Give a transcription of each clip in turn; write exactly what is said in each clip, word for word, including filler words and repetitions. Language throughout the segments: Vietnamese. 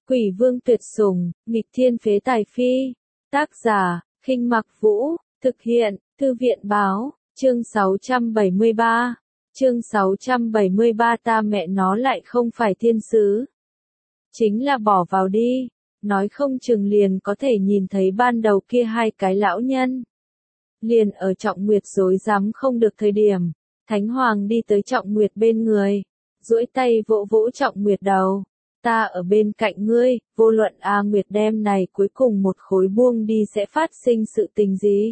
Quỷ vương tuyệt sủng, nghịch thiên phế tài phi. Tác giả, Khinh Mặc Vũ, thực hiện, Thư viện báo, chương sáu trăm bảy mươi ba. Chương sáu trăm bảy mươi ba ta mẹ nó lại không phải thiên sứ. Chính là bỏ vào đi, nói không chừng liền có thể nhìn thấy ban đầu kia hai cái lão nhân. Liền ở Trọng Nguyệt rối rắm không được thời điểm, Thánh Hoàng đi tới Trọng Nguyệt bên người, duỗi tay vỗ vỗ Trọng Nguyệt đầu. Ta ở bên cạnh ngươi, vô luận A Nguyệt đem này cuối cùng một khối buông đi sẽ phát sinh sự tình gì.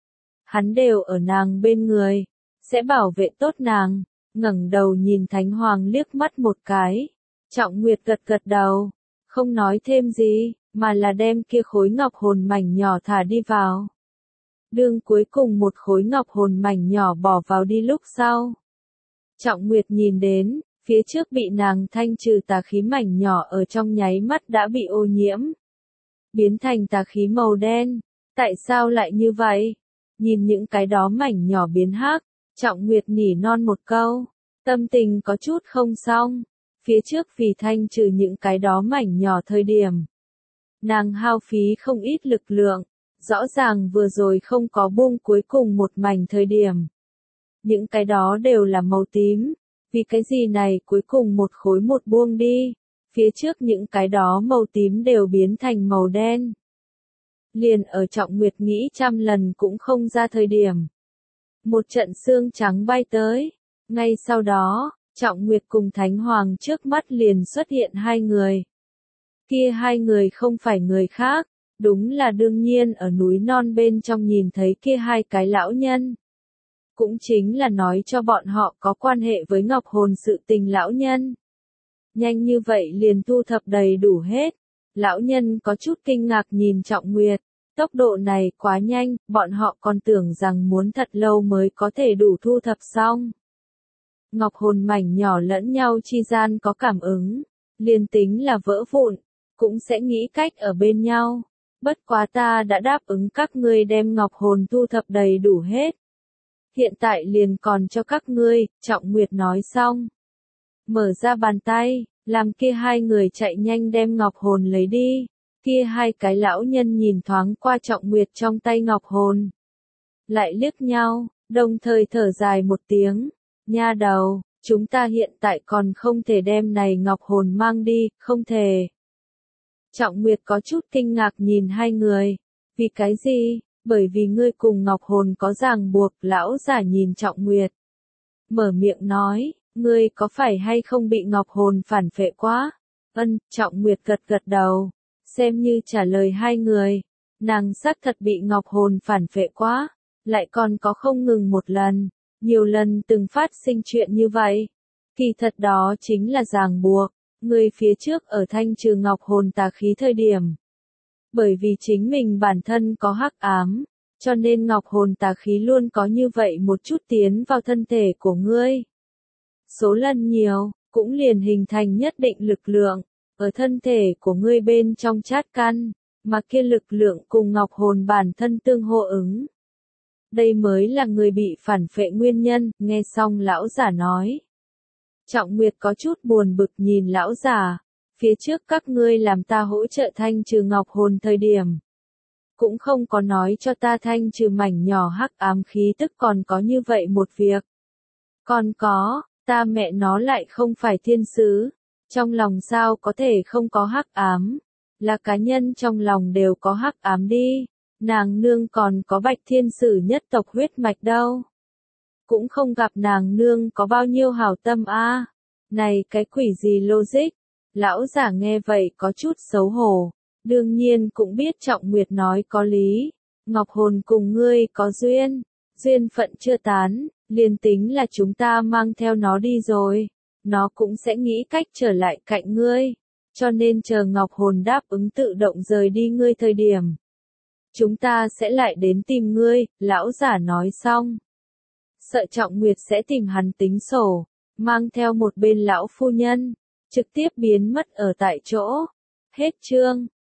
Hắn đều ở nàng bên người, sẽ bảo vệ tốt nàng. Ngẩng đầu nhìn Thánh Hoàng liếc mắt một cái. Trọng Nguyệt gật gật đầu, không nói thêm gì, mà là đem kia khối ngọc hồn mảnh nhỏ thả đi vào. Đương cuối cùng một khối ngọc hồn mảnh nhỏ bỏ vào đi lúc sau. Trọng Nguyệt nhìn đến, phía trước bị nàng thanh trừ tà khí mảnh nhỏ ở trong nháy mắt đã bị ô nhiễm. Biến thành tà khí màu đen. Tại sao lại như vậy? Nhìn những cái đó mảnh nhỏ biến hắc, Trọng Nguyệt nỉ non một câu. Tâm tình có chút không xong. Phía trước vì thanh trừ những cái đó mảnh nhỏ thời điểm. Nàng hao phí không ít lực lượng. Rõ ràng vừa rồi không có buông cuối cùng một mảnh thời điểm. Những cái đó đều là màu tím. Vì cái gì này cuối cùng một khối một buông đi. Phía trước những cái đó màu tím đều biến thành màu đen. Liền ở Trọng Nguyệt nghĩ trăm lần cũng không ra thời điểm. Một trận xương trắng bay tới. Ngay sau đó, Trọng Nguyệt cùng Thánh Hoàng trước mắt liền xuất hiện hai người. Kia hai người không phải người khác. Đúng là đương nhiên ở núi non bên trong nhìn thấy kia hai cái lão nhân. Cũng chính là nói cho bọn họ có quan hệ với Ngọc Hồn sự tình lão nhân. Nhanh như vậy liền thu thập đầy đủ hết. Lão nhân có chút kinh ngạc nhìn Trọng Nguyệt. Tốc độ này quá nhanh, bọn họ còn tưởng rằng muốn thật lâu mới có thể đủ thu thập xong. Ngọc Hồn mảnh nhỏ lẫn nhau chi gian có cảm ứng. Liền tính là vỡ vụn, cũng sẽ nghĩ cách ở bên nhau. Bất quá ta đã đáp ứng các ngươi đem Ngọc Hồn thu thập đầy đủ hết. Hiện tại liền còn cho các ngươi, Trọng Nguyệt nói xong. Mở ra bàn tay, làm kia hai người chạy nhanh đem Ngọc Hồn lấy đi. Kia hai cái lão nhân nhìn thoáng qua Trọng Nguyệt trong tay Ngọc Hồn. Lại liếc nhau, đồng thời thở dài một tiếng. Nha đầu, chúng ta hiện tại còn không thể đem này Ngọc Hồn mang đi, không thể. Trọng Nguyệt có chút kinh ngạc nhìn hai người. Vì cái gì? Bởi vì ngươi cùng Ngọc Hồn có ràng buộc. Lão giả nhìn Trọng Nguyệt. Mở miệng nói, ngươi có phải hay không bị Ngọc Hồn phản phệ quá? Ân, Trọng Nguyệt gật gật đầu. Xem như trả lời hai người. Nàng xác thật bị Ngọc Hồn phản phệ quá. Lại còn có không ngừng một lần. Nhiều lần từng phát sinh chuyện như vậy. Kỳ thật đó chính là ràng buộc. Người phía trước ở thanh trừ Ngọc Hồn tà khí thời điểm. Bởi vì chính mình bản thân có hắc ám, cho nên Ngọc Hồn tà khí luôn có như vậy một chút tiến vào thân thể của ngươi. Số lần nhiều, cũng liền hình thành nhất định lực lượng, ở thân thể của ngươi bên trong chát căn, mà kia lực lượng cùng Ngọc Hồn bản thân tương hô ứng. Đây mới là người bị phản phệ nguyên nhân, nghe xong lão giả nói. Trọng Nguyệt có chút buồn bực nhìn lão già, phía trước các ngươi làm ta hỗ trợ thanh trừ Ngọc Hồn thời điểm. Cũng không có nói cho ta thanh trừ mảnh nhỏ hắc ám khí tức còn có như vậy một việc. Còn có, ta mẹ nó lại không phải thiên sứ, trong lòng sao có thể không có hắc ám, là cá nhân trong lòng đều có hắc ám đi, nàng nương còn có bạch thiên sử nhất tộc huyết mạch đâu. Cũng không gặp nàng nương có bao nhiêu hảo tâm a. À. Này cái quỷ gì logic? Lão giả nghe vậy có chút xấu hổ. Đương nhiên cũng biết Trọng Nguyệt nói có lý. Ngọc Hồn cùng ngươi có duyên. Duyên phận chưa tán. Liền tính là chúng ta mang theo nó đi rồi. Nó cũng sẽ nghĩ cách trở lại cạnh ngươi. Cho nên chờ Ngọc Hồn đáp ứng tự động rời đi ngươi thời điểm. Chúng ta sẽ lại đến tìm ngươi. Lão giả nói xong. Sợ Trọng Nguyệt sẽ tìm hắn tính sổ, mang theo một bên lão phu nhân, trực tiếp biến mất ở tại chỗ. Hết chương.